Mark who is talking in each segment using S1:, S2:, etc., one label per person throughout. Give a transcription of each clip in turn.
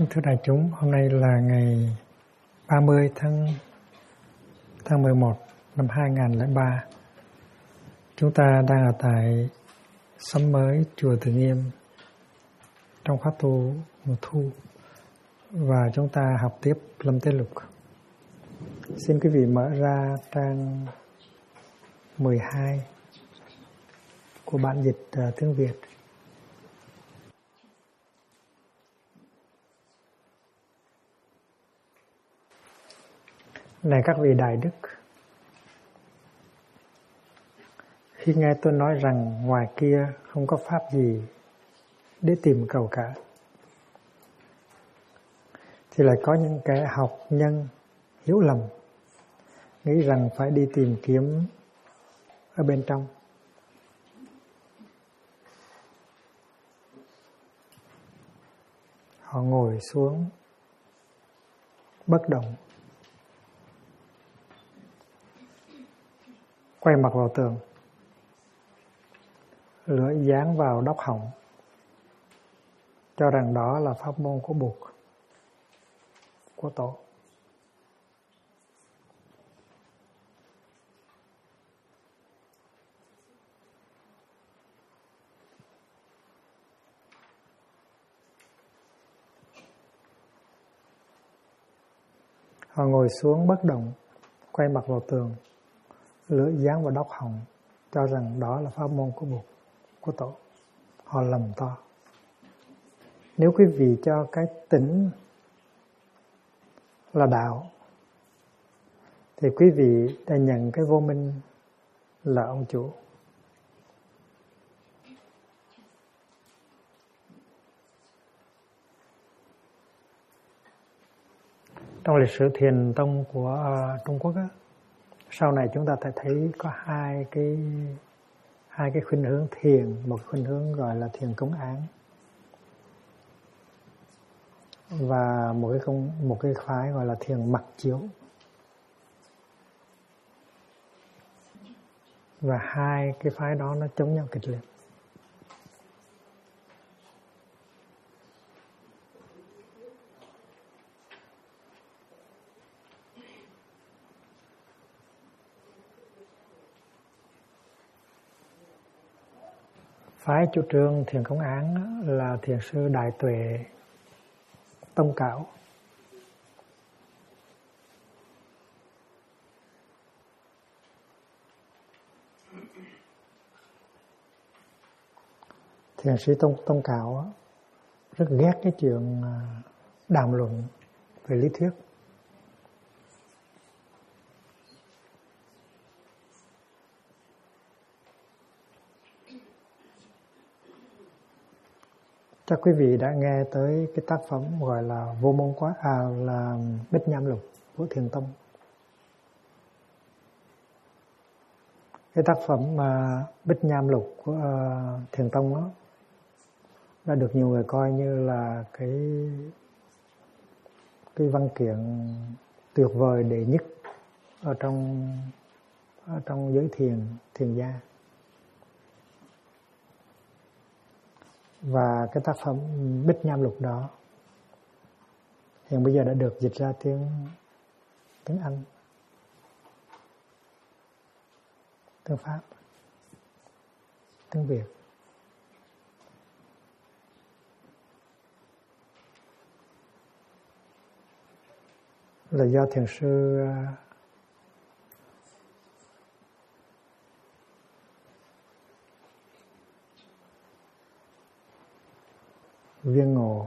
S1: Thưa đại chúng, hôm nay là ngày 30 tháng 11 năm 2003. Chúng ta đang ở tại xóm mới chùa Từ Nghiêm trong khóa tu mùa thu và chúng ta học tiếp Lâm Tế Lục. Xin quý vị mở ra trang 12 của bản dịch tiếng Việt. Này các vị đại đức, khi nghe tôi nói rằng ngoài kia không có pháp gì để tìm cầu cả, thì lại có những kẻ học nhân hiểu lầm, nghĩ rằng phải đi tìm kiếm ở bên trong. Họ ngồi xuống bất động, quay mặt vào tường, lưỡi dán vào đốc họng, cho rằng đó là pháp môn của Bụt, của Tổ. Họ ngồi xuống bất động, quay mặt vào tường, lưỡi dán vào đốc họng, cho rằng đó là pháp môn của Bụt, của Tổ. Họ lầm to. Nếu quý vị cho cái tỉnh là đạo, thì quý vị đã nhận cái vô minh là ông chủ. Trong lịch sử thiền tông của Trung Quốc á, sau này chúng ta thấy có hai cái khuynh hướng thiền, một khuynh hướng gọi là thiền công án và một cái phái gọi là thiền mặc chiếu. Và hai cái phái đó nó chống nhau kịch liệt. Phái chủ trương thiền công án là thiền sư Đại Tuệ Tông Cảo. Thiền sư Tông Cảo rất ghét cái chuyện đàm luận về lý thuyết. Chắc quý vị đã nghe tới cái tác phẩm gọi là Vô Môn Quán là Bích Nham Lục của Thiền Tông. Cái tác phẩm Bích Nham Lục của Thiền Tông đó đã được nhiều người coi như là cái văn kiện tuyệt vời đệ nhất ở trong giới thiền gia. Và cái tác phẩm Bích Nham Lục đó hiện bây giờ đã được dịch ra tiếng Anh, tiếng Pháp, tiếng Việt. Là do thiền sư Viên Ngộ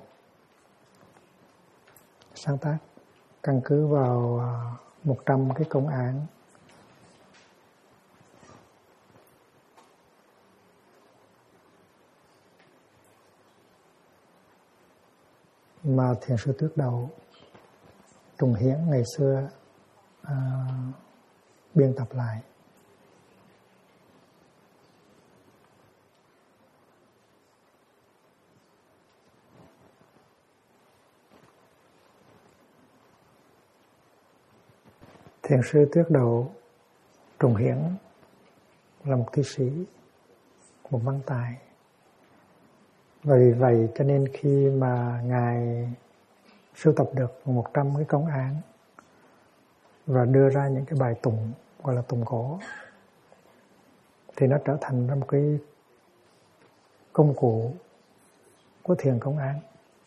S1: sáng tác, căn cứ vào 100 cái công án mà thiền sư Tước Đầu Trùng Hiển ngày xưa biên tập lại. Thiền sư Tước Đầu Trùng Hiển là một thi sĩ, một văn tài. Và vì vậy cho nên khi mà Ngài sưu tập được 100 cái công án và đưa ra những cái bài tụng gọi là tụng cổ, thì nó trở thành ra một cái công cụ của thiền công án.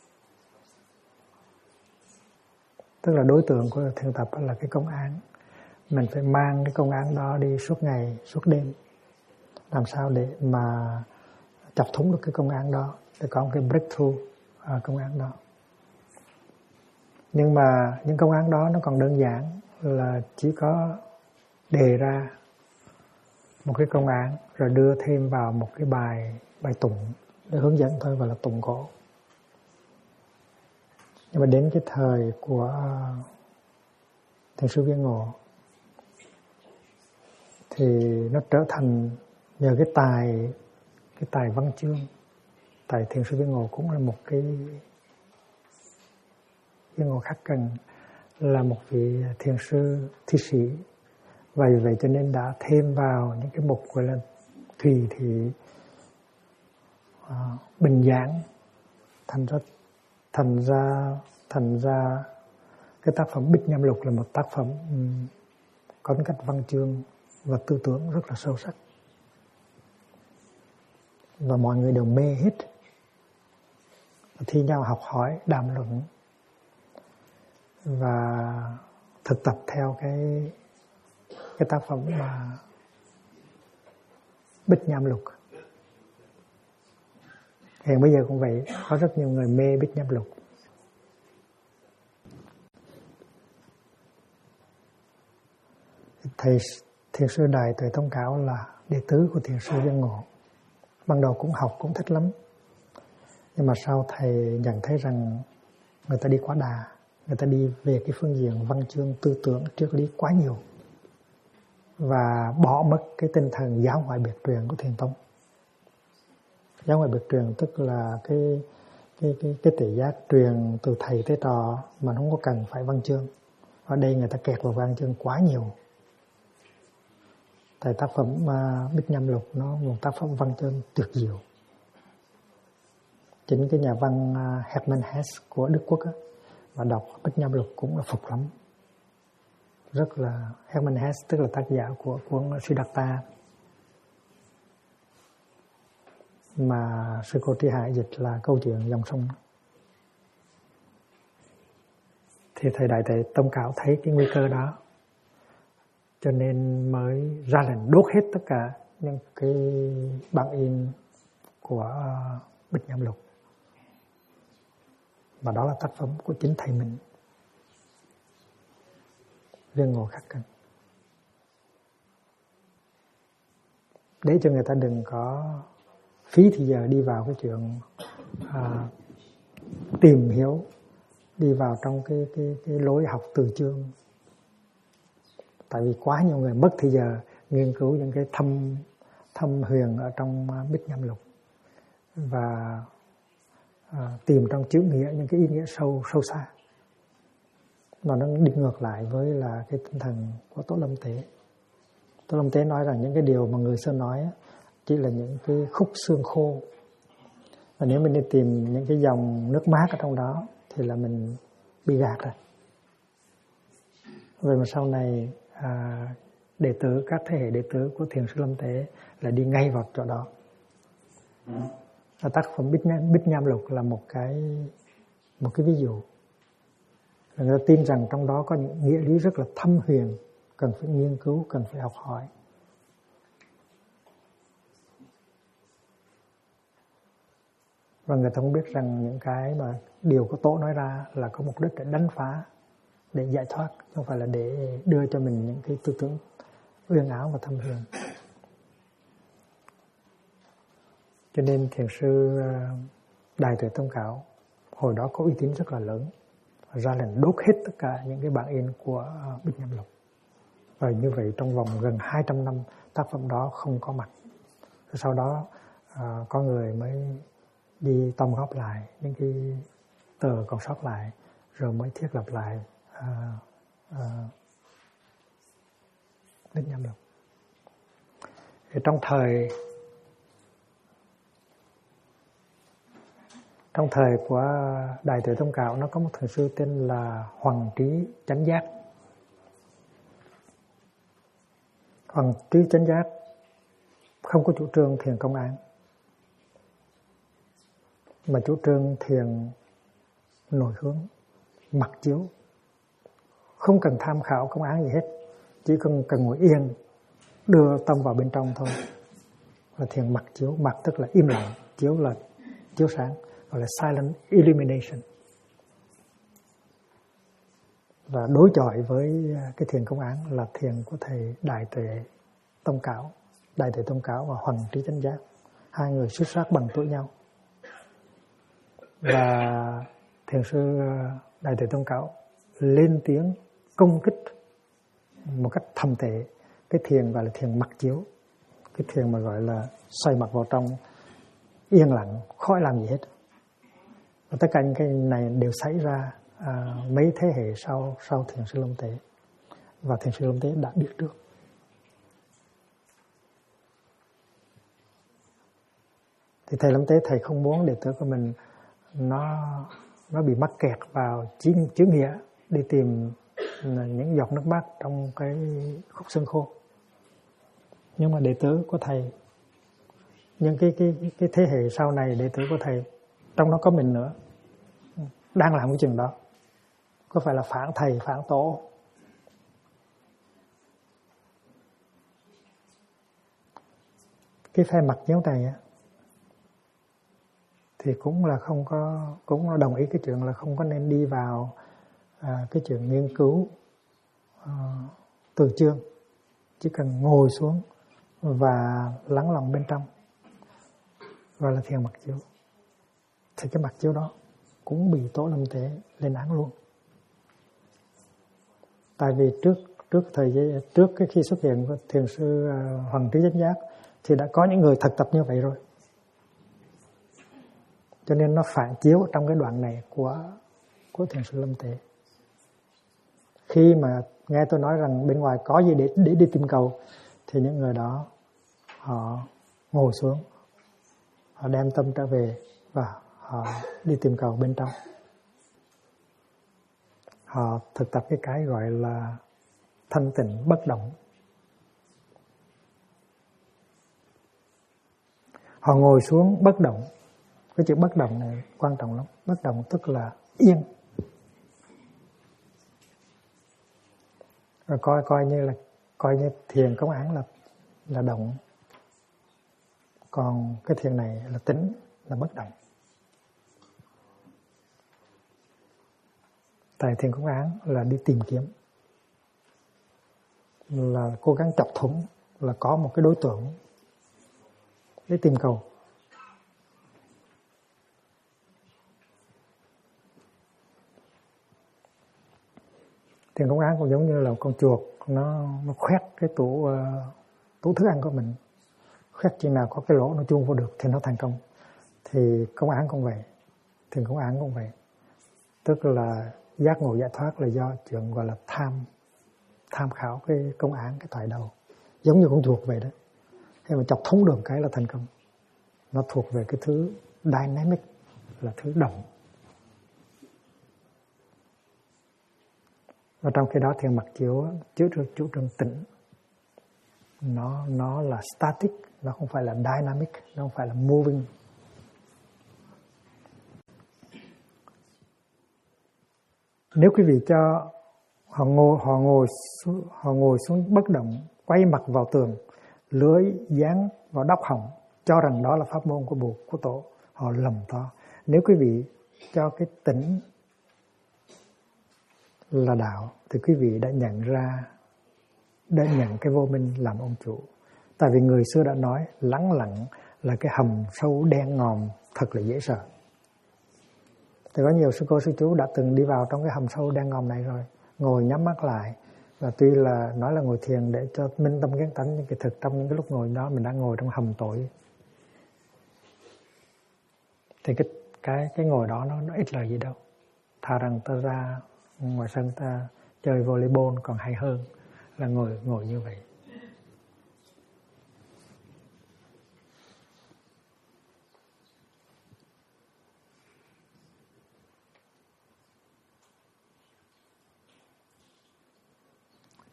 S1: Tức là đối tượng của thiền tập là cái công án. Mình phải mang cái công án đó đi suốt ngày, suốt đêm, làm sao để mà chọc thủng được cái công án đó, để có một cái breakthrough ở công án đó. Nhưng mà những công án đó nó còn đơn giản là chỉ có đề ra một cái công án rồi đưa thêm vào một cái bài tụng để hướng dẫn thôi, gọi là tụng cổ. Nhưng mà đến cái thời của Thiền sư Viên Ngộ thì nó trở thành nhờ cái tài văn chương. Tại Thiền sư Viên Ngộ cũng là một cái Viên Ngộ Khắc Cần là một vị thiền sư thi sĩ, vậy cho nên đã thêm vào những cái mục gọi là thùy thị, bình giảng, thành ra cái tác phẩm Bích Nham Lục là một tác phẩm có tính cách văn chương và tư tưởng rất là sâu sắc, và mọi người đều mê hết, thi nhau học hỏi, đàm luận và thực tập theo cái tác phẩm mà Bích Nham Lục. Hiện bây giờ cũng vậy, có rất nhiều người mê Bích Nham Lục. Thầy Thiền sư Đại Tuệ Tông Cáo là đệ tử của Thiền sư Viên Ngộ. Ban đầu cũng học, cũng thích lắm. Nhưng mà sau thầy nhận thấy rằng người ta đi quá đà, người ta đi về cái phương diện văn chương tư tưởng trước đi quá nhiều, và bỏ mất cái tinh thần giáo ngoại biệt truyền của Thiền Tông. Giáo ngoại biệt truyền tức là cái tỷ giác truyền từ thầy tới trò mà không có cần phải văn chương. Ở đây người ta kẹt vào văn chương quá nhiều. Tại tác phẩm Bích Nham Lục nó một tác phẩm văn chương tuyệt diệu. Chính cái nhà văn Hermann Hesse của Đức Quốc mà đọc Bích Nham Lục cũng là phục lắm. Rất là Hermann Hesse tức là tác giả của cuốn Siddhartha mà sư cô Tri Hải dịch là câu chuyện dòng sông. Thì thầy Đại Tuệ Tông Cáo thấy cái nguy cơ đó, cho nên mới ra lệnh đốt hết tất cả những cái bản in của Bích Nham Lục. Và đó là tác phẩm của chính thầy mình, Viên Ngộ Khắc Cần. Để cho người ta đừng có phí thì giờ đi vào cái chuyện tìm hiểu, đi vào trong cái lối học từ chương. Tại vì quá nhiều người mất thì giờ nghiên cứu những cái thâm huyền ở trong Bích Nham Lục và tìm trong chữ nghĩa những cái ý nghĩa sâu xa. Mà nó đi ngược lại với là cái tinh thần của Tổ Lâm Tế. Tổ Lâm Tế nói rằng những cái điều mà người xưa nói chỉ là những cái khúc xương khô, và nếu mình đi tìm những cái dòng nước mát ở trong đó thì là mình bị gạt rồi. Vậy mà sau này các thế hệ đệ tử của Thiền sư Lâm Tế là đi ngay vào chỗ đó. Tác phẩm Bích Nham Lục là một cái ví dụ. Người ta tin rằng trong đó có những nghĩa lý rất là thâm huyền, cần phải nghiên cứu, cần phải học hỏi. Và người ta không biết rằng những cái mà điều của Tổ nói ra là có mục đích để đánh phá, để giải thoát, không phải là để đưa cho mình những cái tư tưởng uyên ảo và thâm huyền. Cho nên Thiền sư Đại Tuệ Tông Cáo hồi đó có uy tín rất là lớn, ra lệnh đốt hết tất cả những cái bản in của Bích Nham Lục. Và như vậy trong vòng gần 200 năm tác phẩm đó không có mặt. Sau đó có người mới đi tóm góp lại những cái tờ còn sót lại, rồi mới thiết lập lại Bích Nham Lục. Thì trong Trong thời của Đại Tuệ Tông Cạo, nó có một thiền sư tên là Hoàng Trí Chánh Giác. Hoàng Trí Chánh Giác không có chủ trương thiền công án, mà chủ trương thiền nội hướng, mặc chiếu, không cần tham khảo công án gì hết, chỉ cần ngồi yên, đưa tâm vào bên trong thôi, là thiền mặc chiếu. Mặc tức là im lặng, chiếu là chiếu sáng, gọi là silent illumination. Và đối chọi với cái thiền công án là thiền của thầy Đại Tuệ Tông Cạo, Đại Tuệ Tông Cạo và Hoàng Trí Chánh Giác, hai người xuất sắc bằng tuổi nhau. Và thiền sư Đại Tuệ Tông Cạo lên tiếng công kích một cách thầm tệ cái thiền gọi là thiền mặc chiếu, cái thiền mà gọi là xoay mặt vào trong, yên lặng, khỏi làm gì hết. Và tất cả những cái này đều xảy ra mấy thế hệ sau thiền sư Long Tế, và thiền sư Long Tế đã biết trước. Thì thầy Long Tế, thầy không muốn đệ tử của mình nó bị mắc kẹt vào chữ nghĩa, đi tìm những giọt nước mắt trong cái khúc xương khô. Nhưng mà đệ tử của thầy, những cái thế hệ sau này đệ tử của thầy, trong đó có mình nữa, đang làm cái chuyện đó. Có phải là phản thầy, phản tổ. Cái phe mặc chiếu này thì cũng là không có, cũng đồng ý cái chuyện là không có nên đi vào cái chuyện nghiên cứu từ chương, chỉ cần ngồi xuống và lắng lòng bên trong, gọi là thiền mặc chiếu. Thì cái mặc chiếu đó cũng bị Tổ Long Tế lên án luôn. Tại vì trước cái khi xuất hiện của thiền sư Hoàng Trí Chánh Giác thì đã có những người thực tập như vậy rồi. Cho nên nó phản chiếu trong cái đoạn này của thiền sư Lâm Tế. Khi mà nghe tôi nói rằng bên ngoài có gì để đi tìm cầu, thì những người đó họ ngồi xuống, họ đem tâm trở về và họ đi tìm cầu bên trong. Họ thực tập cái gọi là thanh tịnh bất động. Họ ngồi xuống bất động. Cái chữ bất động này quan trọng lắm. Bất động tức là yên. Rồi coi như thiền công án là động. Còn cái thiền này là tĩnh, là bất động. Tại thiền công án là đi tìm kiếm, là cố gắng chọc thủng, là có một cái đối tượng để tìm cầu. Thiền công án cũng giống như là con chuột, nó khoét cái tủ thức ăn của mình, khoét chừng nào có cái lỗ nó chui vô được thì nó thành công. Thì công án cũng vậy, thiền công án cũng vậy. Tức là giác ngộ giải thoát là do chuyện gọi là tham khảo cái công án, cái thoại đầu, giống như con chuột vậy đó. Khi mà chọc thủng được cái là thành công. Nó thuộc về cái thứ dynamic, là thứ động. Và trong khi đó thiền mặc chiếu chủ trương tĩnh, nó là static, nó không phải là dynamic, nó không phải là moving. Nếu quý vị cho họ ngồi xuống bất động, quay mặt vào tường, lưỡi dán vào đốc họng, cho rằng đó là pháp môn của Tổ, họ lầm to. Nếu quý vị cho cái tĩnh là đạo, thì quý vị đã nhận cái vô minh làm ông chủ. Tại vì người xưa đã nói lắng lặng là cái hầm sâu đen ngòm thật là dễ sợ. Thì có nhiều sư cô sư chú đã từng đi vào trong cái hầm sâu đen ngòm này rồi, ngồi nhắm mắt lại, và tuy là nói là ngồi thiền để cho minh tâm kiến tánh, nhưng kỳ thực trong những cái lúc ngồi đó mình đang ngồi trong hầm tối. Thì cái ngồi đó nó ít lời gì đâu. Thà rằng ta ra ngoài sân ta chơi volleyball còn hay hơn là ngồi như vậy.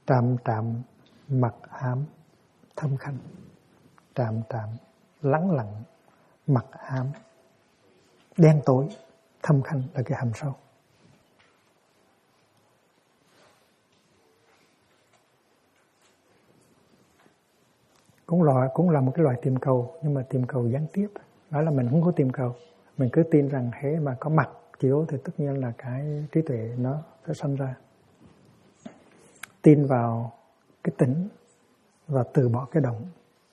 S1: Trạm trạm mặc ám thâm khanh. Trạm trạm lắng lặng, mặc ám đen tối, thâm khanh là cái hầm sâu. Cũng là một cái loại tìm cầu, nhưng mà tìm cầu gián tiếp. Đó là mình không có tìm cầu, mình cứ tin rằng hễ mà có mặt chiếu thì tất nhiên là cái trí tuệ nó sẽ sanh ra. Tin vào cái tĩnh và từ bỏ cái động.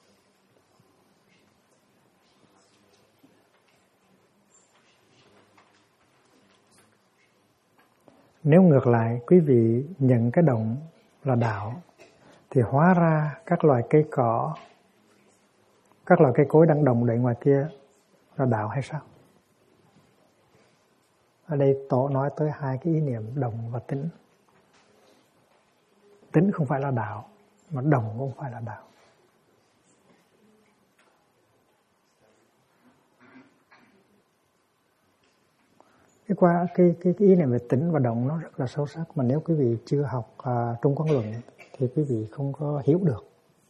S1: Nếu ngược lại quý vị nhận cái động là đạo thì hóa ra các loài cây cỏ, các loài cây cối đang đồng đậy ngoài kia là đạo hay sao? Ở đây Tổ nói tới hai cái ý niệm đồng và tĩnh. Tĩnh không phải là đạo, mà đồng cũng không phải là đạo. Cái ý niệm về tĩnh và động nó rất là sâu sắc, mà nếu quý vị chưa học Trung Quán Luận thì quý vị không có hiểu được.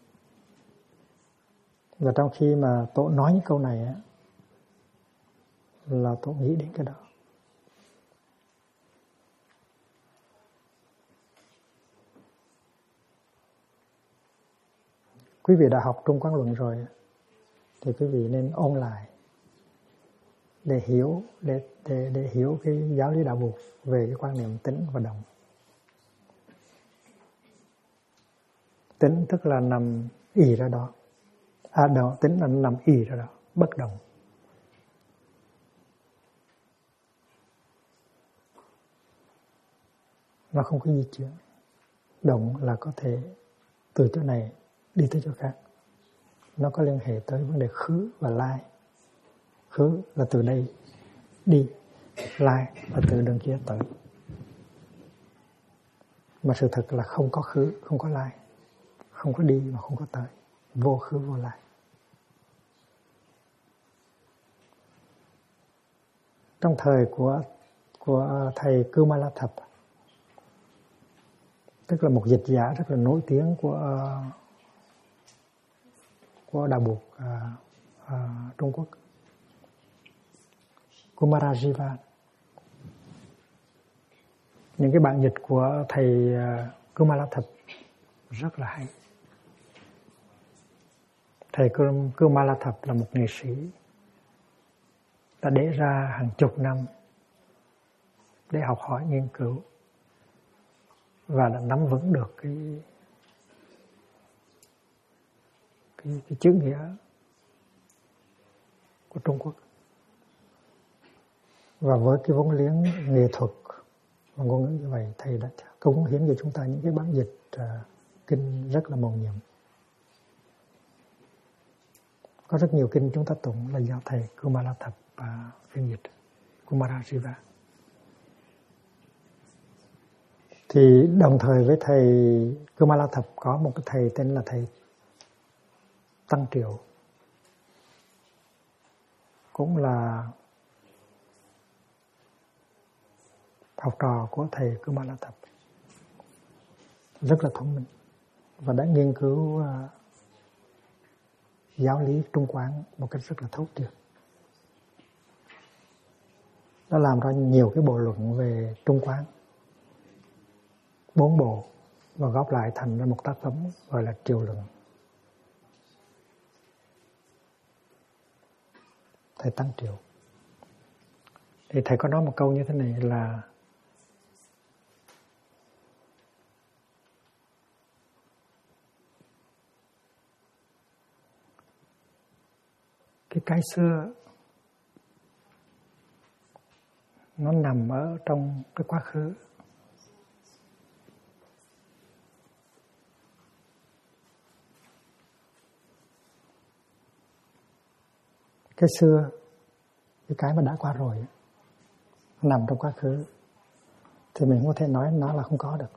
S1: Và trong khi mà Tổ nói những câu này á, là Tổ nghĩ đến cái đó. Quý vị đã học Trung Quán Luận rồi thì quý vị nên ôn lại để hiểu để hiểu cái giáo lý đạo Phật về cái quan niệm tĩnh và động. Tĩnh tức là nằm ì ra đó. Tĩnh là nằm ì ra đó, bất động. Nó không có di chuyển. Động là có thể từ chỗ này đi tới chỗ khác. Nó có liên hệ tới vấn đề khứ và lai. Khứ là từ đây đi, lai là từ đường kia tới. Mà sự thật là không có khứ, không có lai, không có đi mà không có tới, vô khứ vô lai. Trong thời của thầy Kumalathap, tức là một dịch giả rất là nổi tiếng của đạo Bụt Trung Quốc, Kumarajiva. Những cái bản dịch của thầy Kumalathap rất là hay. Thầy Kumalathap là một nghệ sĩ đã để ra hàng chục năm để học hỏi nghiên cứu và đã nắm vững được cái chữ nghĩa của Trung Quốc. Và với cái vốn liếng nghệ thuật và ngôn ngữ như vậy, thầy đã cống hiến cho chúng ta những cái bản dịch kinh rất là mầu nhiệm. Có rất nhiều kinh chúng ta tụng là do thầy Kumalathap phiên dịch, Kumarajiva. Thì đồng thời với thầy Kumalathap có một cái thầy tên là thầy Tăng Triệu, cũng là học trò của thầy Kumalathap, rất là thông minh và đã nghiên cứu giáo lý Trung Quán một cách rất là thấu triệt. Đã làm ra nhiều cái bộ luận về Trung Quán, 4 bộ, và góp lại thành ra một tác phẩm gọi là Triều Luận. Thầy Tăng Triệu. Thì thầy có nói một câu như thế này là cái xưa nó nằm ở trong cái quá khứ. Cái xưa, cái mà đã qua rồi nằm trong quá khứ thì mình không có thể nói nó là không có được.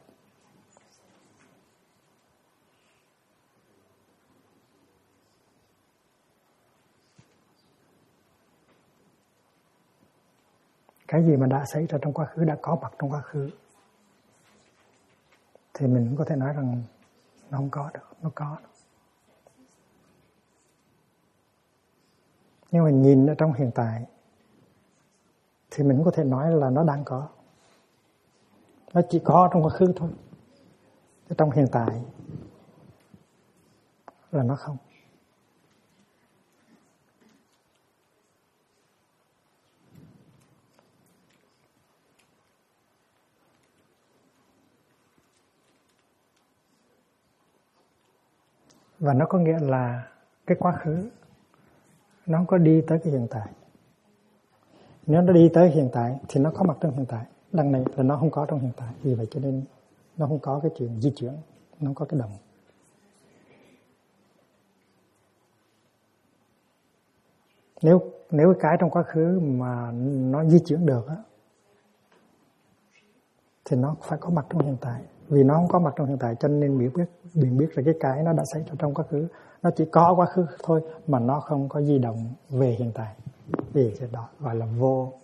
S1: Cái gì mà đã xảy ra trong quá khứ, đã có mặt trong quá khứ, thì mình cũng có thể nói rằng nó không có được, nó có. Nhưng mà nhìn ở trong hiện tại thì mình có thể nói là nó đang có. Nó chỉ có trong quá khứ thôi. Trong hiện tại là nó không. Và nó có nghĩa là cái quá khứ nó không có đi tới cái hiện tại. Nếu nó đi tới hiện tại thì nó có mặt trong hiện tại. Đằng này là nó không có trong hiện tại. Vì vậy cho nên nó không có cái chuyện di chuyển, nó không có cái động. Nếu cái trong quá khứ mà nó di chuyển được á, thì nó phải có mặt trong hiện tại. Vì nó không có mặt trong hiện tại cho nên mình biết là cái nó đã xảy ra trong quá khứ. Nó chỉ có quá khứ thôi mà nó không có di động về hiện tại. Vì cái đó gọi là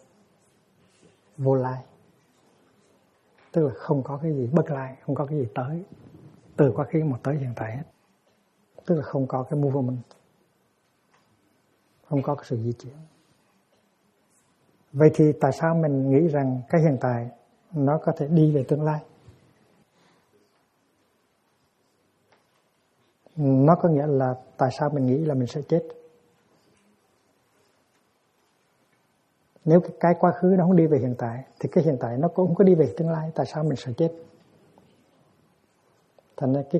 S1: vô lai. Tức là không có cái gì bất lai, không có cái gì tới từ quá khứ mà tới hiện tại hết. Tức là không có cái movement, không có cái sự di chuyển. Vậy thì tại sao mình nghĩ rằng cái hiện tại nó có thể đi về tương lai? Nó có nghĩa là tại sao mình nghĩ là mình sẽ chết? Nếu cái quá khứ nó không đi về hiện tại thì cái hiện tại nó cũng không có đi về tương lai. Tại sao mình sẽ chết? Thành ra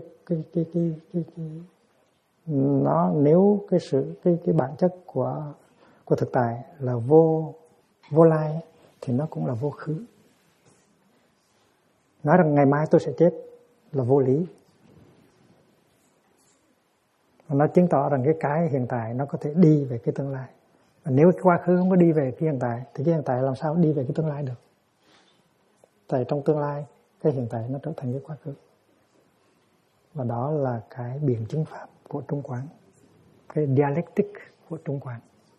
S1: nó nếu cái bản chất của thực tại là vô lai thì nó cũng là vô khứ. Nói rằng ngày mai tôi sẽ chết là vô lý. Nó chứng tỏ rằng cái hiện tại nó có thể đi về cái tương lai. Và nếu cái quá khứ không có đi về cái hiện tại thì cái hiện tại làm sao đi về cái tương lai được? Tại trong tương lai cái hiện tại nó trở thành cái quá khứ. Và đó là cái biện chứng pháp của Trung Quán, cái dialectic của Trung Quán.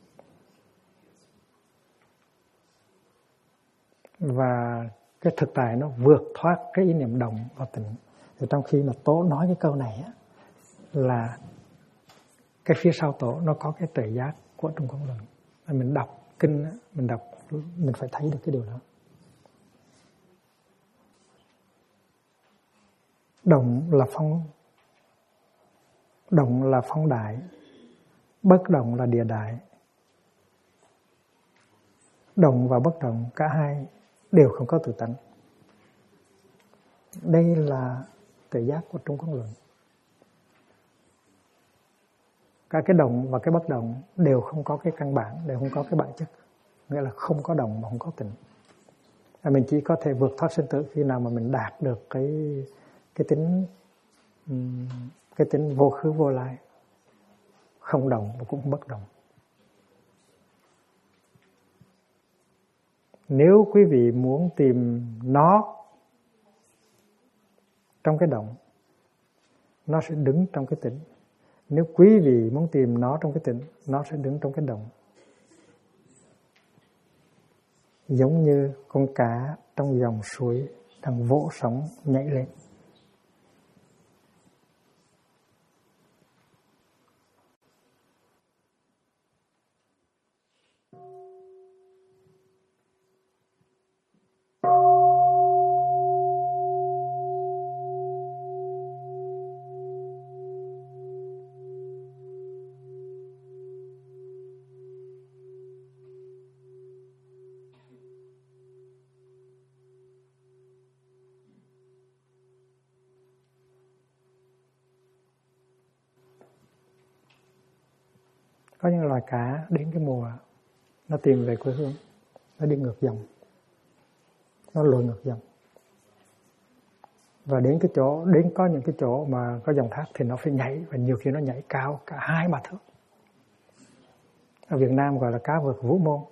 S1: Và cái thực tại nó vượt thoát cái ý niệm động và tịnh. Thì trong khi mà Tổ nói cái câu này á, là cái phía sau Tổ nó có cái tuệ giác của Trung Quán Luận. Mình đọc kinh á, mình phải thấy được cái điều đó. Động là phong đại, bất động là địa đại. Động và bất động cả hai đều không có tự tánh. Đây là tuệ giác của Trung Quán Luận. Cả cái động và cái bất động đều không có cái căn bản, đều không có cái bản chất. Nghĩa là không có động mà không có tịnh. Mình chỉ có thể vượt thoát sinh tử khi nào mà mình đạt được cái tính vô khứ vô lai, không động và cũng không bất động. Nếu quý vị muốn tìm nó trong cái động, nó sẽ đứng trong cái tịnh. Nếu quý vị muốn tìm nó trong cái tịnh, nó sẽ đứng trong cái động. Giống như con cá trong dòng suối đang vỗ sóng nhảy lên. Có những loài cá đến cái mùa nó tìm về quê hương, nó đi ngược dòng, nó lội ngược dòng. Và đến có những cái chỗ mà có dòng thác thì nó phải nhảy, và nhiều khi nó nhảy cao cả 2-3 thước. Ở Việt Nam gọi là cá vượt vũ môn.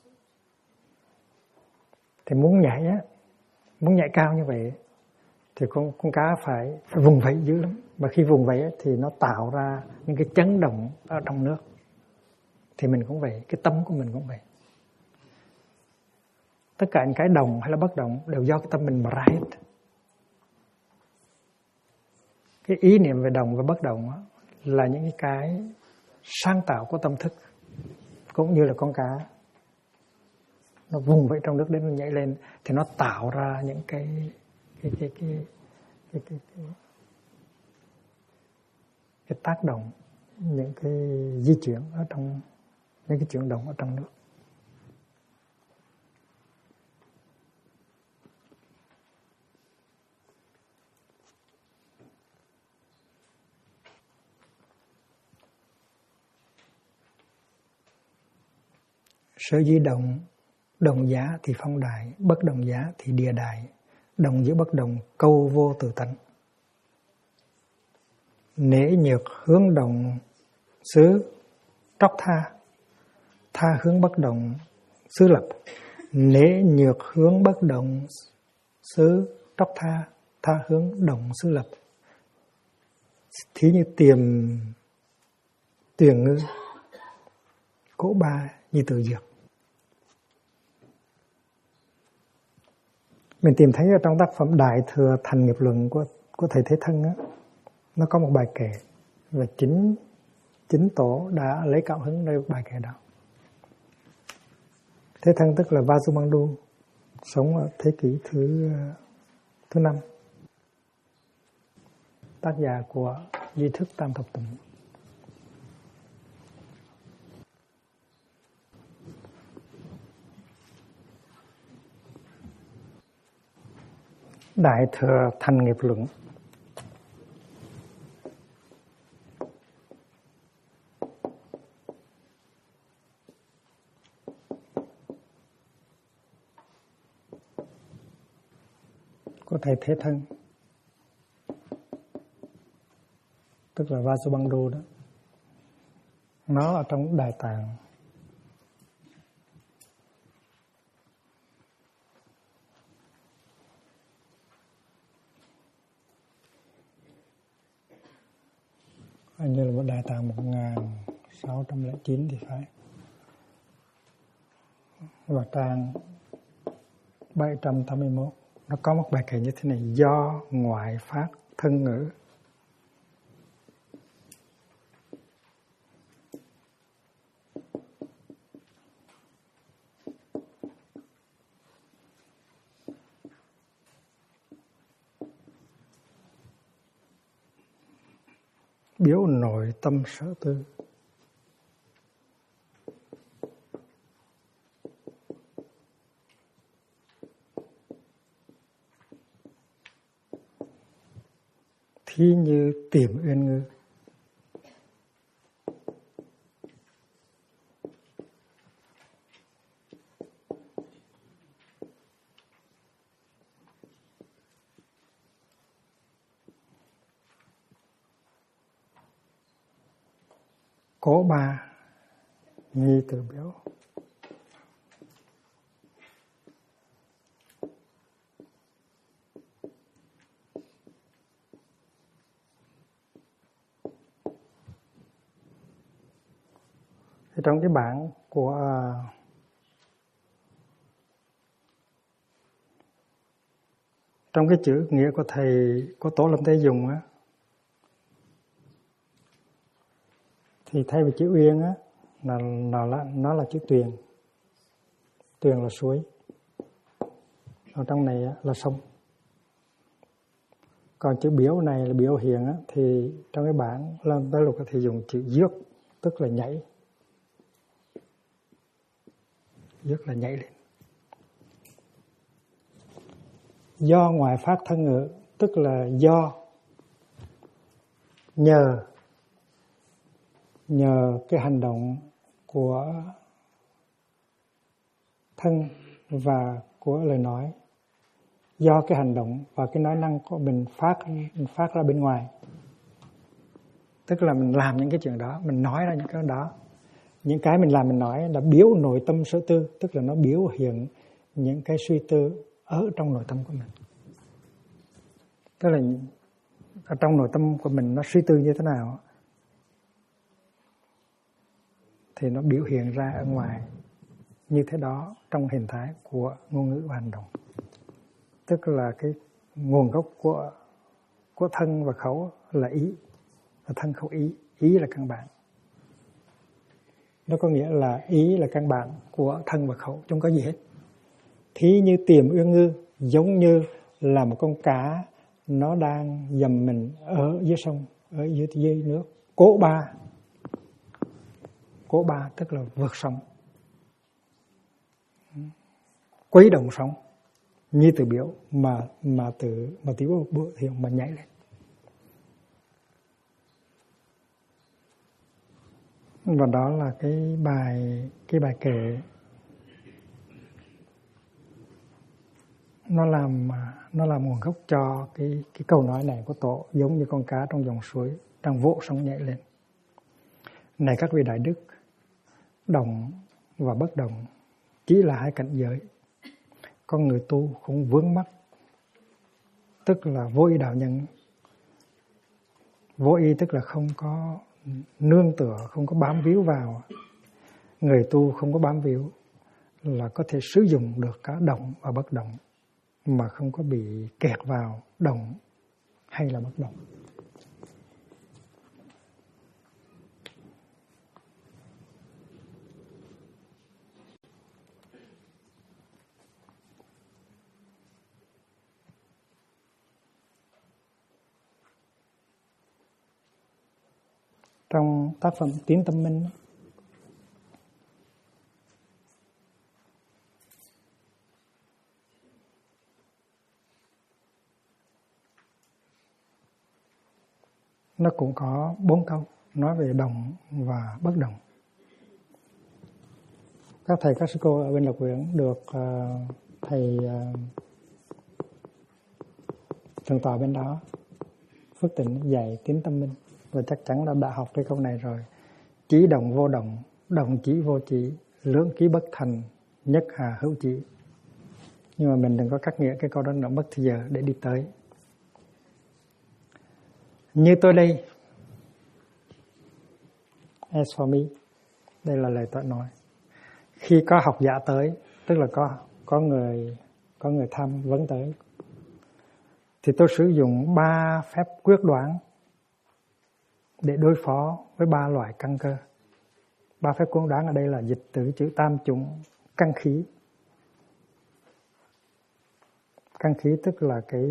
S1: Thì muốn nhảy cao như vậy thì con cá phải vùng vẫy dữ lắm. Và khi vùng vẫy thì nó tạo ra những cái chấn động ở trong nước. Thì mình cũng vậy, cái tâm của mình cũng vậy. Tất cả những cái động hay là bất động đều do cái tâm mình mà ra hết. cái ý niệm về động và bất động đó, là những cái sáng tạo của tâm thức, cũng như là con cá nó vùng vẫy trong nước đến nó nhảy lên thì nó tạo ra những cái tác động, những cái di chuyển ở trong, những cái chuyển động ở trong nước. Sở dĩ đồng giá thì phong đại, bất đồng giá thì địa đại, đồng giữa bất đồng câu vô tự tánh. Nể nhược hướng đồng xứ tróc tha, tha hướng bất đồng xứ lập. Nể nhược hướng bất đồng xứ tróc tha, tha hướng đồng xứ lập. Thí như tiền ngư, cỗ ba như tự dược. Mình tìm thấy ở trong tác phẩm Đại Thừa Thành Nghiệp Luận của thầy Thế Thân á, nó có một bài kệ và chính tổ đã lấy cảm hứng nơi bài kệ đó. Thế Thân tức là Vasubandhu, sống ở thế kỷ thứ 5, tác giả của Di Thức Tam Thập Tụng. Đại Thừa Thành Nghiệp Luận. Của thầy Thế Thân, tức là Vasubandhu đó. Nó ở trong Đại Tạng. Hình như là một Đại Tạng 1609 thì phải. Và trang 781 nó có một bài kệ như thế này: do ngoại phát thân ngữ. Biểu nội tâm sở tư. Thí như Tiềm Uyên Ngư. Cố ba nhi tự biểu. Thì trong cái bản của trong cái chữ nghĩa của thầy của Tổ Lâm Tế dùng á, thì thay vì chữ Uyên á nó là chữ Tuyền. Tuyền là suối. Ở trong này á, là sông. Còn chữ biểu này là biểu hiện á, thì trong cái bản Lâm Tế Lục thì dùng chữ dước, tức là nhảy. Dước là nhảy lên. Do ngoại phát thân ngữ, tức là do nhờ cái hành động của thân và của lời nói, do cái hành động và cái nói năng của mình phát ra bên ngoài, tức là mình làm những cái chuyện đó, mình nói ra những cái đó, những cái mình làm mình nói là biểu nội tâm sở tư, tức là nó biểu hiện những cái suy tư ở trong nội tâm của mình. Tức là ở trong nội tâm của mình nó suy tư như thế nào thì nó biểu hiện ra ở ngoài như thế đó trong hình thái của ngôn ngữ và hành động. Tức là cái nguồn gốc của của thân và khẩu là ý, là thân khẩu ý. Ý là căn bản. Nó có nghĩa là ý là căn bản của thân và khẩu, không có gì hết. Thí như Tiềm Uyên Ngư, giống như là một con cá nó đang dầm mình ở dưới sông, ở dưới nước. Cố ba tức là vượt sông, quấy động sông, như từ biểu mà tiểu biểu hiện mà nhảy lên. Và đó là cái bài kệ nó làm nguồn gốc cho cái câu nói này của Tổ, giống như con cá trong dòng suối đang vỗ sóng nhảy lên. Này các vị đại đức, động và bất động chỉ là hai cảnh giới. Con người tu không vướng mắc, tức là vô ý đạo nhân. Vô ý tức là không có nương tựa, không có bám víu vào. Người tu không có bám víu là có thể sử dụng được cả động và bất động, mà không có bị kẹt vào động hay là bất động. Trong tác phẩm Tiến Tâm Minh, nó cũng có 4 câu nói về động và bất động. Các thầy các sư cô ở bên Lộc Uyển được thầy thượng tọa bên đó Phước Tịnh dạy Tiến Tâm Minh, và chắc chắn là đã học cái câu này rồi. Chỉ động vô động, động chỉ vô chỉ, lưỡng ký bất thành, nhất hà hữu chỉ. Nhưng mà mình đừng có cắt nghĩa cái câu đó nữa, mất thời giờ để đi tới. Như tôi đây, as for me, đây là lời tôi nói. Khi có học giả tới, tức là có người tham vấn tới, thì tôi sử dụng 3 phép quyết đoán để đối phó với 3 loại căn cơ. 3 phép quyết đoán ở đây là dịch từ chữ tam chủng căn khí. Căn khí tức là cái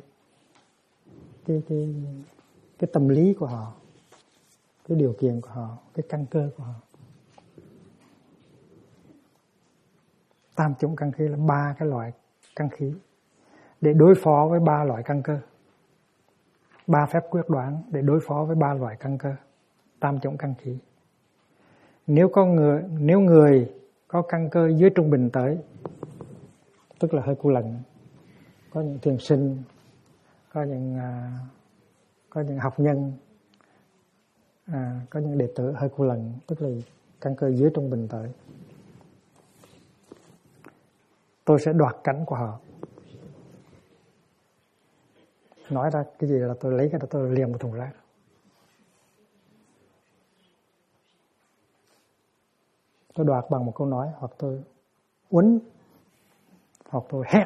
S1: tâm lý của họ, cái điều kiện của họ, cái căn cơ của họ. Tam chủng căn khí là 3 cái loại căn khí để đối phó với 3 loại căn cơ. 3 phép quyết đoán để đối phó với 3 loại căn cơ, tam chủng căn khí. Nếu người có căn cơ dưới trung bình tới, tức là hơi cu lận, có những thiền sinh, có những học nhân, có những đệ tử hơi cu lận, tức là căn cơ dưới trung bình tới, tôi sẽ đoạt cảnh của họ. Nói ra cái gì là tôi lấy cái đó tôi liền một thùng rác. Tôi đoạt bằng một câu nói, hoặc tôi uốn, hoặc tôi hét.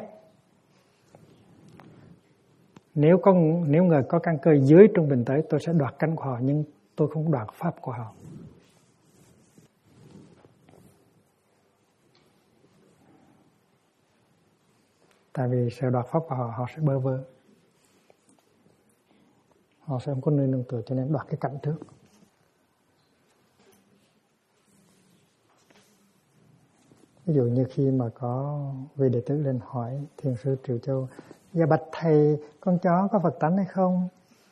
S1: Nếu người có căn cơ dưới trung bình tới, tôi sẽ đoạt cánh của họ, nhưng tôi không đoạt pháp của họ. Tại vì sự đoạt pháp của họ, họ sẽ bơ vơ, họ sẽ không có nơi nương tựa, cho nên đoạt cái cảnh trước. Ví dụ như khi mà có vị đệ tử lên hỏi thiền sư Triệu Châu: dạ bạch thầy, con chó có Phật tánh hay không?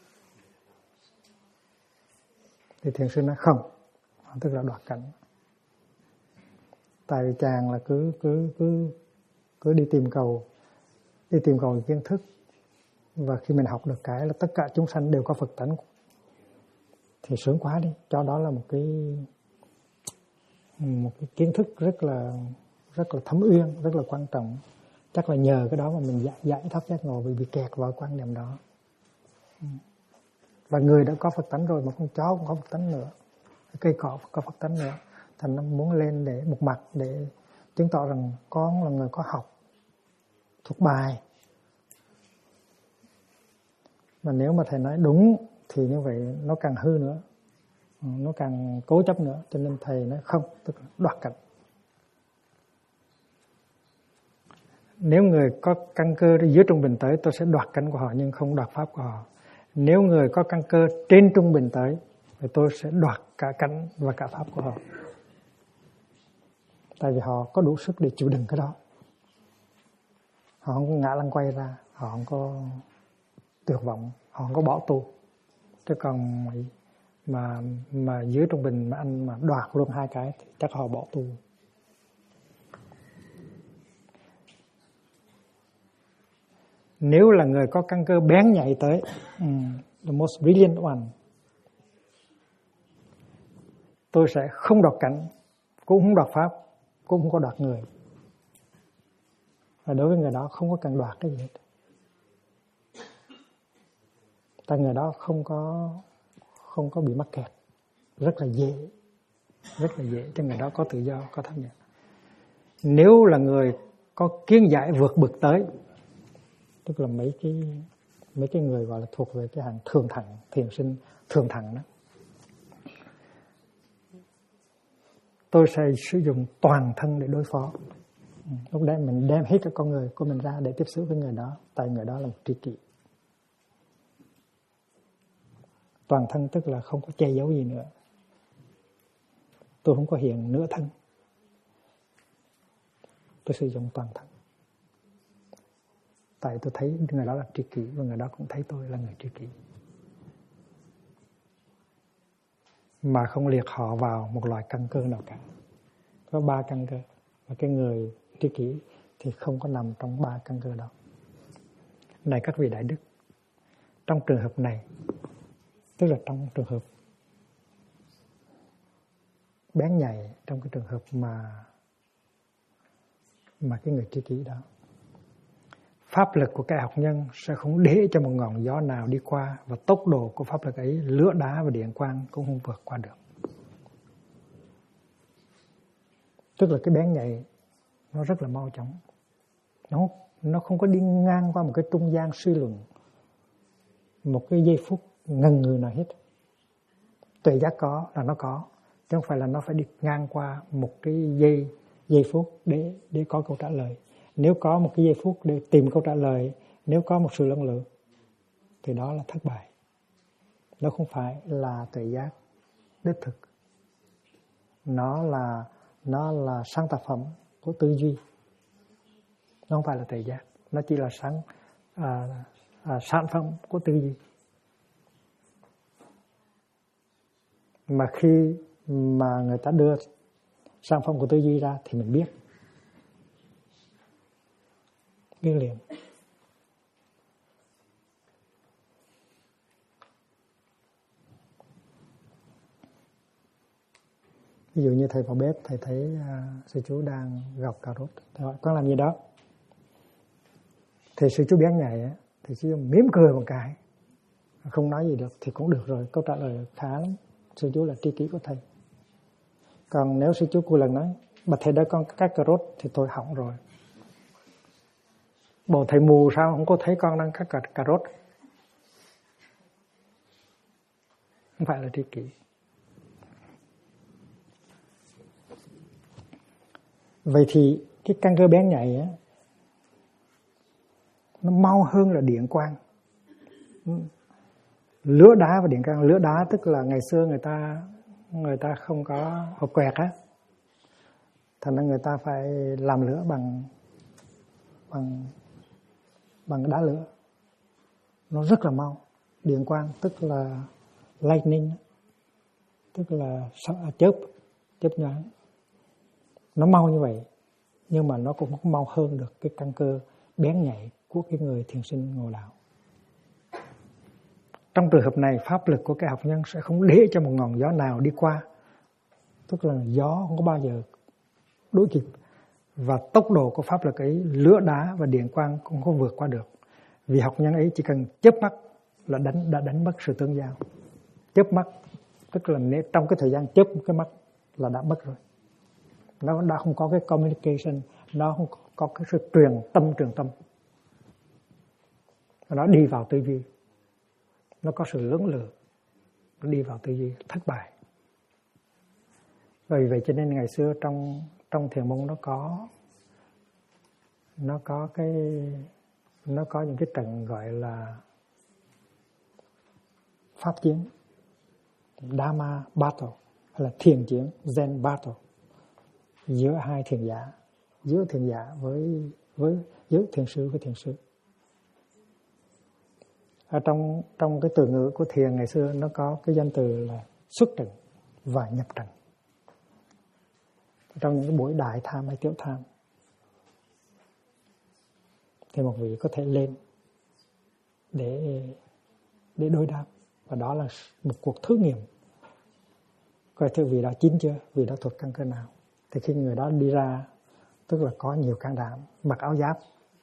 S1: Thì thiền sư nói không, tức là đoạt cảnh. Tại vì chàng là cứ đi tìm cầu kiến thức, và khi mình học được cái là tất cả chúng sanh đều có Phật tánh thì sướng quá đi. Cho đó là một cái kiến thức rất là thấm uyên, rất là quan trọng. Chắc là nhờ cái đó mà mình giải thoát giác ngộ, vì bị kẹt vào quan niệm đó. Và người đã có Phật tánh rồi mà con chó cũng có Phật tánh nữa, cây cỏ có Phật tánh nữa, thành nó muốn lên để một mặt để chứng tỏ rằng con là người có học thuộc bài. Mà nếu mà thầy nói đúng thì như vậy nó càng hư nữa, nó càng cố chấp nữa. Cho nên thầy nói không, tức là đoạt cảnh. Nếu người có căn cơ dưới trung bình tới, tôi sẽ đoạt cảnh của họ nhưng không đoạt pháp của họ. Nếu người có căn cơ trên trung bình tới, thì tôi sẽ đoạt cả cảnh và cả pháp của họ. Tại vì họ có đủ sức để chịu đựng cái đó. Họ không có ngã lăn quay ra, họ không có tuyệt vọng, họ không có bỏ tu. Chứ còn mà dưới trung bình mà anh mà đoạt luôn hai cái thì chắc họ bỏ tu. Nếu là người có căn cơ bén nhạy tới, the most brilliant one, tôi sẽ không đoạt cảnh, cũng không đoạt pháp, cũng không có đoạt người. Và đối với người đó không có cần đoạt cái gì hết. Tại người đó không có bị mắc kẹt, rất là dễ cho người đó có tự do, có thâm nhập. Nếu là người có kiến giải vượt bực tới, tức là mấy cái người gọi là thuộc về cái hàng thường thẳng, thiền sinh thường thẳng đó, tôi sẽ sử dụng toàn thân để đối phó. Lúc đấy mình đem hết cái con người của mình ra để tiếp xúc với người đó, tại người đó là một tri kỷ. Toàn thân tức là không có che giấu gì nữa. Tôi không có hiện nửa thân. Tôi sử dụng toàn thân. Tại tôi thấy người đó là tri kỷ và người đó cũng thấy tôi là người tri kỷ. Mà không liệt họ vào một loại căn cơ nào cả. Có 3 căn cơ. Và cái người tri kỷ thì không có nằm trong 3 căn cơ đó. Này các vị đại đức, trong trường hợp này, tức là trong trường hợp bén nhạy, trong cái trường hợp mà cái người tri kỷ đó, pháp lực của cái học nhân sẽ không để cho một ngọn gió nào đi qua, và tốc độ của pháp lực ấy, lửa đá và điện quang cũng không vượt qua được. Tức là cái bén nhạy nó rất là mau chóng. Nó không có đi ngang qua một cái trung gian suy luận, một cái giây phút ngần ngừ nào hết. Tuệ giác có là nó có, chứ không phải là nó phải đi ngang qua một cái giây phút để có câu trả lời. Nếu có một cái giây phút để tìm câu trả lời, nếu có một sự lẫn lộn, thì đó là thất bại. Nó không phải là tuệ giác đích thực. Nó là sáng tạo phẩm của tư duy. Nó không phải là tuệ giác. Nó chỉ là sản phẩm của tư duy. Mà khi mà người ta đưa sản phẩm của tư duy ra thì mình biết liền. Ví dụ như thầy vào bếp, thầy thấy sư chú đang gọt cà rốt, thầy hỏi con làm gì đó, thì sư chú bén nhạy thì sư chú mỉm cười một cái, không nói gì được thì cũng được rồi, câu trả lời khá lắm. Sư chú là tri kỷ của thầy. Còn nếu sư chú cua lần nói mà thầy đã con cắt cà rốt thì tôi hỏng rồi. Bộ thầy mù sao không có thấy con đang cắt cà rốt? Không phải là tri kỷ. Vậy thì cái căn cơ bén nhạy á, nó mau hơn là điện quang. Lửa đá và điện quang. Lửa đá tức là ngày xưa người ta không có hộp quẹt á, thành ra người ta phải làm lửa bằng đá lửa. Nó rất là mau. Điện quang tức là lightning, tức là chớp nhoáng. Nó mau như vậy, nhưng mà nó cũng mau hơn được cái căn cơ bén nhạy của cái người thiền sinh ngộ đạo. Trong trường hợp này, pháp lực của cái học nhân sẽ không để cho một ngọn gió nào đi qua. Tức là gió không có bao giờ đuổi kịp. Và tốc độ của pháp lực ấy, lửa đá và điện quang cũng không vượt qua được. Vì học nhân ấy chỉ cần chớp mắt là đã đánh mất sự tương giao. Chớp mắt, tức là trong cái thời gian chớp cái mắt là đã mất rồi. Nó đã không có cái communication, nó không có cái sự truyền tâm. Nó đi vào tư duy. nó có sự lưỡng lự, nó đi vào tư duy thất bại. Vì vậy cho nên ngày xưa trong thiền môn nó có những cái trận gọi là pháp chiến, Dharma battle hay là thiền chiến, Zen battle, giữa hai thiền giả, giữa thiền giả với giữa thiền sư với thiền sư. Ở trong cái từ ngữ của thiền ngày xưa nó có cái danh từ là xuất trận và nhập trận. Trong những cái buổi đại tham hay tiểu tham thì một vị có thể lên để đối đáp, và đó là một cuộc thử nghiệm coi thử vị đó chín chưa, vị đó thuộc căn cơ nào. Thì khi người đó đi ra, tức là có nhiều can đảm, mặc áo giáp,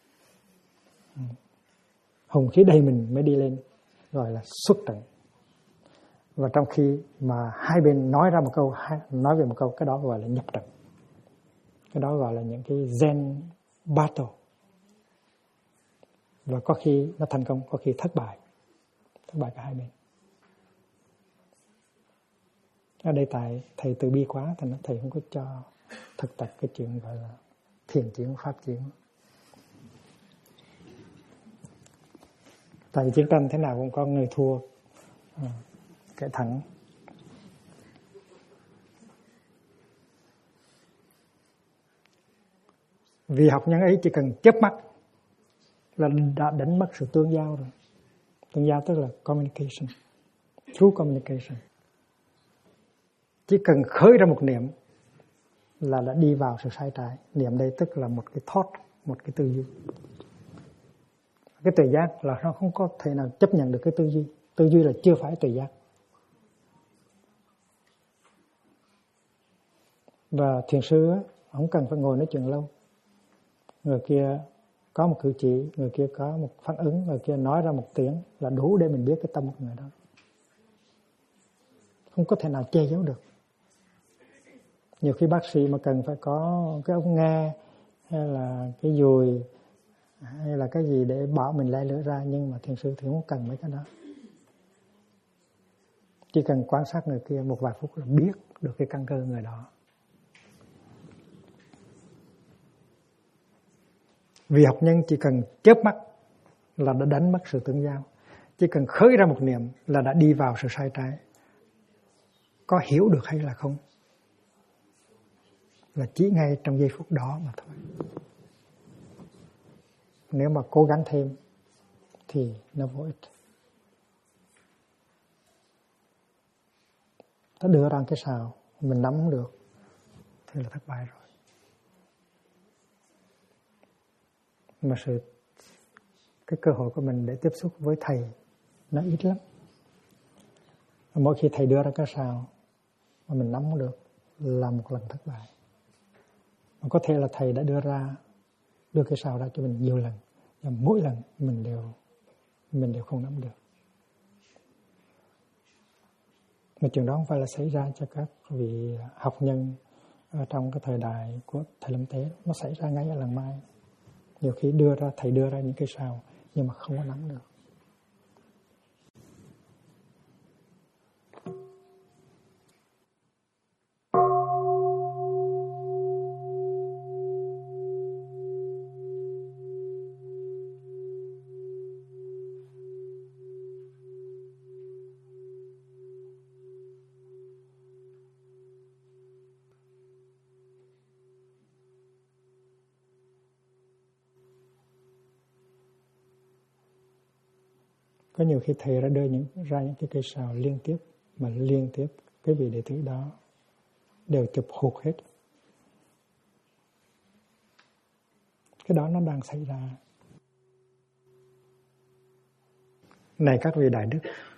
S1: hùng khí đầy mình mới đi lên, gọi là xuất trận. Và trong khi mà hai bên nói về một câu, cái đó gọi là nhập trận. Cái đó gọi là những cái Zen battle. Và có khi nó thành công, có khi thất bại cả hai bên. Ở đây tại thầy từ bi quá, thành thầy không có cho thực tập cái chuyện gọi là thiền chiến, pháp chiến. Tại vì chiến tranh thế nào cũng có người thua, kẻ thắng. Vì học nhân ấy chỉ cần chớp mắt là đã đánh mất sự tương giao rồi. Tương giao tức là communication, through communication. Chỉ cần khởi ra một niệm là đã đi vào sự sai trái. Niệm đây tức là một cái thought, một cái tư duy. Cái tuệ giác là nó không có thể nào chấp nhận được cái tư duy. Tư duy là chưa phải tuệ giác. Và thiền sư không cần phải ngồi nói chuyện lâu. Người kia có một cử chỉ, người kia có một phản ứng, người kia nói ra một tiếng là đủ để mình biết cái tâm của người đó. Không có thể nào che giấu được. Nhiều khi bác sĩ mà cần phải có cái ống nghe hay là cái dùi hay là cái gì để bảo mình le lưỡi ra, nhưng mà thiền sư thì không cần mấy cái đó. Chỉ cần quan sát người kia một vài phút là biết được cái căn cơ người đó. Vì học nhân chỉ cần chớp mắt là đã đánh mất sự tương giao. Chỉ cần khởi ra một niệm là đã đi vào sự sai trái. Có hiểu được hay là không là chỉ ngay trong giây phút đó mà thôi. Nếu mà cố gắng thêm thì nó vô ích. Ta đưa ra cái sào mình nắm được thì là thất bại rồi. Mà cái cơ hội của mình để tiếp xúc với thầy nó ít lắm. Mỗi khi thầy đưa ra cái sào mà mình nắm được là một lần thất bại. Mà có thể là thầy đã đưa cái sào ra cho mình nhiều lần, nhưng mỗi lần mình đều không nắm được. Mà chuyện đó không phải là xảy ra cho các vị học nhân ở trong cái thời đại của thầy Lâm Tế, nó xảy ra ngay ở lần Mai. Nhiều khi thầy đưa ra những cái sào nhưng mà không có nắm được. Có nhiều khi thầy đã đưa ra những cái cây sào liên tiếp cái vị đệ tử đó đều chụp hụt hết. Cái đó nó đang xảy ra. Này các vị đại đức,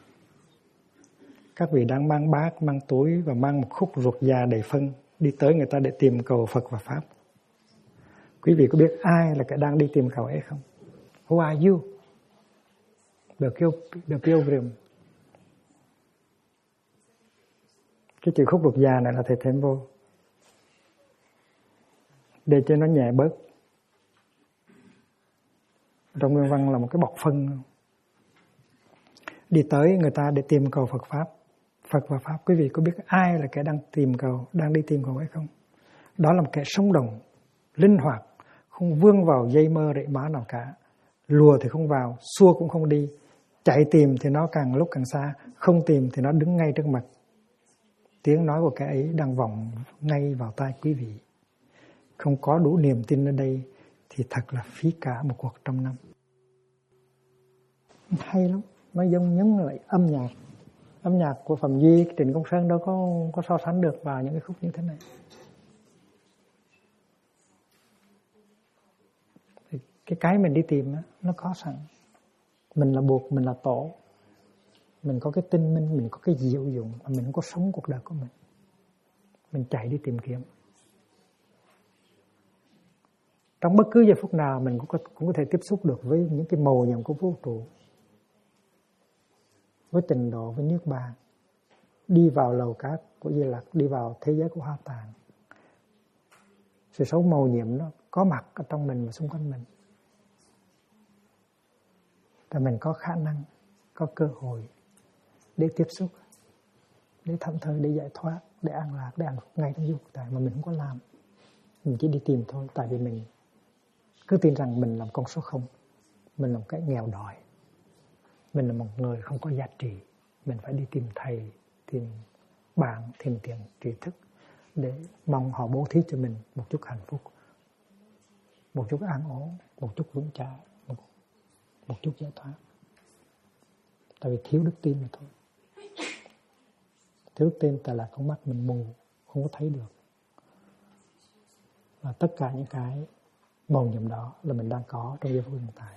S1: các vị đang mang bát, mang túi và mang một khúc ruột già đầy phân đi tới người ta để tìm cầu Phật và Pháp. Quý vị có biết ai là cái đang đi tìm cầu ấy không? Who are you? The pilgrim. Cái chữ khúc ruột già này là thầy thêm vô để cho nó nhẹ bớt. Trong nguyên văn là một cái bọc phân. đi tới người ta để tìm cầu Phật Pháp. Phật và Pháp, quý vị có biết ai là kẻ đang tìm cầu, đang đi tìm cầu hay không? Đó là một kẻ sống động, linh hoạt, không vướng vào dây mơ rễ má nào cả. Lùa thì không vào, xua cũng không đi. Chạy tìm thì nó càng lúc càng xa, không tìm thì nó đứng ngay trước mặt. Tiếng nói của kẻ ấy đang vọng ngay vào tai quý vị. Không có đủ niềm tin ở đây thì thật là phí cả một cuộc 100 năm. Hay lắm, nó giống nhấn lại âm nhạc. Âm nhạc của Phạm Duy, Trịnh Công Sơn đâu có so sánh được vào những cái khúc như thế này. Cái mình đi tìm đó, nó có sẵn. Mình là buộc, mình là tổ. Mình có cái tinh minh, mình có cái diệu dụng, mà mình không có sống cuộc đời của mình. Mình chạy đi tìm kiếm. Trong bất cứ giây phút nào mình cũng có thể tiếp xúc được với những cái màu nhiệm của vũ trụ, với trình độ, với nước bàn, đi vào lầu cát của Di Lặc, đi vào thế giới của Hoa Tạng. Sự sống màu nhiệm nó có mặt ở trong mình và xung quanh mình. Và mình có khả năng, có cơ hội để tiếp xúc, để thảnh thơi, để giải thoát, để an lạc, để hạnh phúc ngay trong giây phút này mà mình không có làm. Mình chỉ đi tìm thôi, tại vì mình cứ tin rằng mình là một con số không, mình là một cái nghèo đói, mình là một người không có giá trị, mình phải đi tìm thầy, tìm bạn, tìm tiền, tri thức để mong họ bố thí cho mình một chút hạnh phúc, một chút an ổn, một chút vững chãi, một chút giải thoát. Tại vì thiếu đức tin mà thôi. Thiếu đức tin tại là con mắt mình mù, không có thấy được. Và tất cả những cái màu nhiệm đó là mình đang có trong giây phút hiện tại.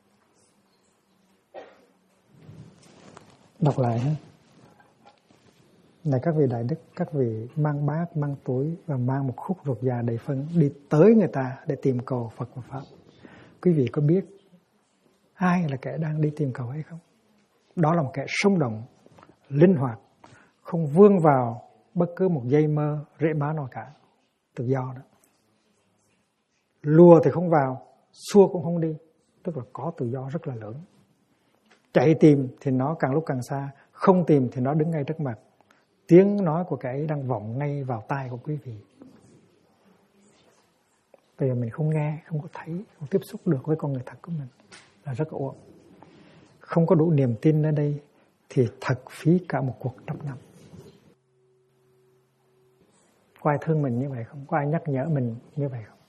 S1: Đọc lại ha. Này các vị đại đức, các vị mang bát, mang túi và mang một khúc ruột già đầy phân đi tới người ta để tìm cầu Phật và Pháp. Quý vị có biết ai là kẻ đang đi tìm cầu hay không? Đó là một kẻ sống động, linh hoạt, không vướng vào bất cứ một dây mơ, rễ má nào cả. Tự do đó. Lùa thì không vào, xua cũng không đi. Tức là có tự do rất là lớn. Chạy tìm thì nó càng lúc càng xa, không tìm thì nó đứng ngay trước mặt. Tiếng nói của kẻ ấy đang vọng ngay vào tai của quý vị. Bây giờ mình không nghe, không có thấy, không tiếp xúc được với con người thật của mình là rất uổng. Không có đủ niềm tin ở đây thì thật phí cả một cuộc 100 năm. Có ai thương mình như vậy không? Có ai nhắc nhở mình như vậy không?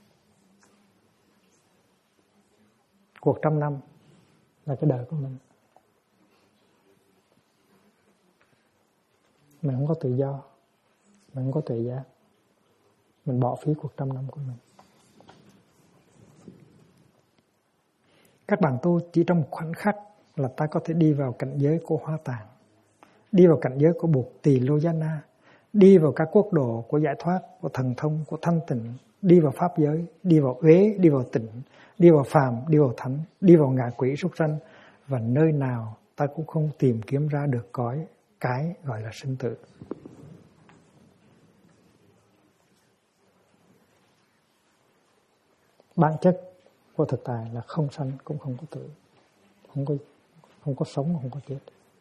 S1: Cuộc 100 năm là cái đời của mình. Mình không có tự do, mình không có tuệ giác, mình bỏ phí cuộc 100 năm của mình. Các bạn tu chỉ trong một khoảnh khắc là ta có thể đi vào cảnh giới của Hoa Tạng, đi vào cảnh giới của Bụt Tỳ Lô Giá Na, đi vào các quốc độ của giải thoát, của thần thông, của thanh tịnh, đi vào pháp giới, đi vào uế, đi vào tịnh, đi vào phàm, đi vào thánh, đi vào ngạ quỷ súc sanh, và nơi nào ta cũng không tìm kiếm ra được cõi cái gọi là sinh tử. Bản chất của thực tại là không sanh cũng không có tử, không có sống, không có chết.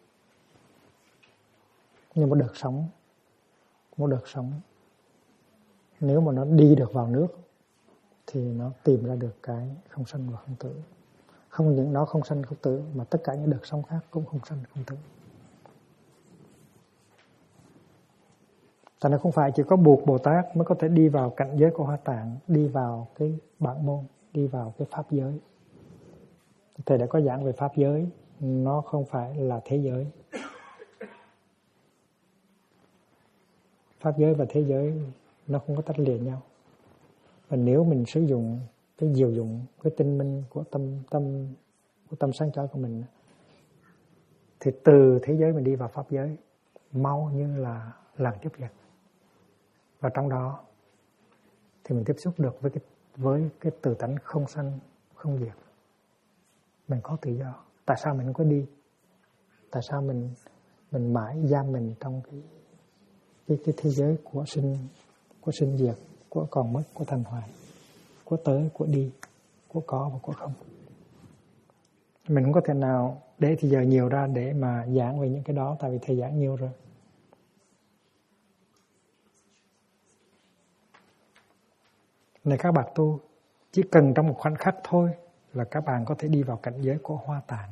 S1: Nhưng một đợt sống nếu mà nó đi được vào nước thì nó tìm ra được cái không sanh và không tử. Không những nó không sanh không tử mà tất cả những đợt sống khác cũng không sanh không tử. Tại nó không phải chỉ có Bụt Bồ Tát mới có thể đi vào cảnh giới của Hoa Tạng, đi vào cái bản môn, đi vào cái pháp giới. Thầy đã có giảng về pháp giới, nó không phải là thế giới. Pháp giới và thế giới nó không có tách lìa nhau. Và nếu mình sử dụng cái diệu dụng, cái tinh minh của tâm sáng chói của mình, thì từ thế giới mình đi vào pháp giới mau như là làn tiếp giật. Và trong đó thì mình tiếp xúc được với cái tự tánh không sanh không diệt. Mình có tự do. Tại sao mình không có đi? Tại sao mình mãi giam mình trong cái thế giới của sinh diệt, của còn mất, của thành hoại, của tới, của đi, của có và của không. Mình không có thể nào Để thì giờ nhiều ra để mà giảng về những cái đó, tại vì thầy giảng nhiều rồi. Này các bạn tu, chỉ cần trong một khoảnh khắc thôi là các bạn có thể đi vào cảnh giới của Hoa Tạng.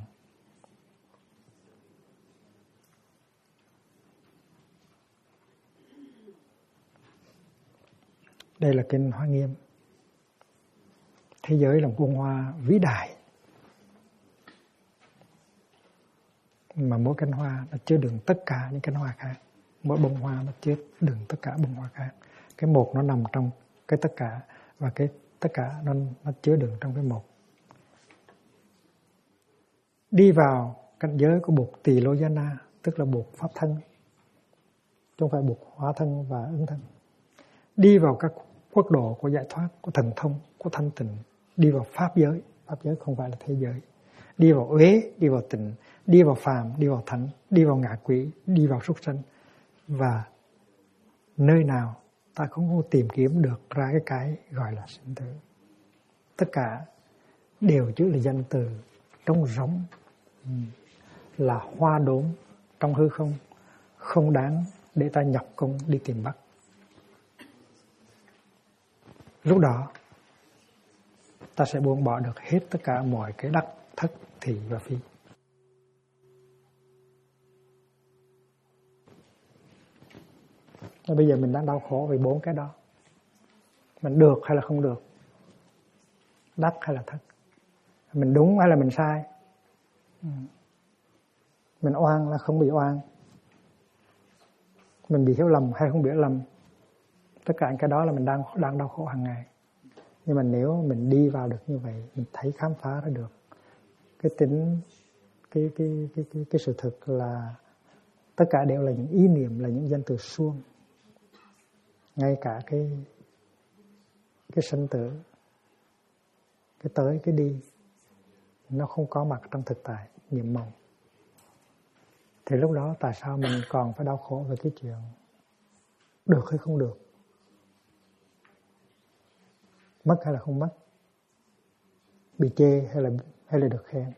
S1: Đây là kinh Hoa Nghiêm. Thế giới là một bông hoa vĩ đại, mà mỗi cánh hoa nó chứa đựng tất cả những cánh hoa khác. Mỗi bông hoa nó chứa đựng tất cả bông hoa khác. Cái một nó nằm trong cái tất cả, và cái tất cả nó chứa đựng trong cái một. Đi vào cảnh giới của Bụt Tỳ Lô Giá Na, tức là Bụt Pháp thân, chứ không phải Bụt Hóa thân và ứng thân. Đi vào các quốc độ của giải thoát, của thần thông, của thanh tịnh. Đi vào Pháp giới. Pháp giới không phải là thế giới. Đi vào uế, đi vào tịnh, đi vào phàm, đi vào thánh, đi vào ngạ quỷ, đi vào súc sanh. Và nơi nào ta không có tìm kiếm được ra cái gọi là sinh tử. Tất cả đều chứa là danh từ trống rỗng, là hoa đốm trong hư không, không đáng để ta nhọc công đi tìm bắt. Lúc đó ta sẽ buông bỏ được hết tất cả mọi cái đắc, thất, thị và phi. Và bây giờ mình đang đau khổ vì 4 cái đó. Mình được hay là không được? Đắc hay là thất? Mình đúng hay là mình sai? Mình oan là không bị oan? Mình bị hiểu lầm hay không bị hiểu lầm? Tất cả những cái đó là mình đang đau khổ hàng ngày. Nhưng mà nếu mình đi vào được như vậy, mình thấy khám phá ra được cái tính, cái sự thực là tất cả đều là những ý niệm, là những danh từ suông. Ngay cả cái sinh tử, cái tới, cái đi, nó không có mặt trong thực tại, nhiệm màu. Thì lúc đó tại sao mình còn phải đau khổ về cái chuyện được hay không được, mất hay là không mất, bị chê hay là được khen,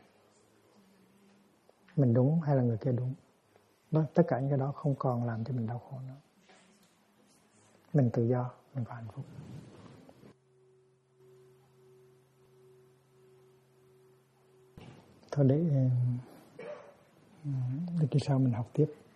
S1: mình đúng hay là người kia đúng. Đó, tất cả những cái đó không còn làm cho mình đau khổ nữa. Mình tự do, mình có hạnh phúc. Thôi để kỳ sau mình học tiếp.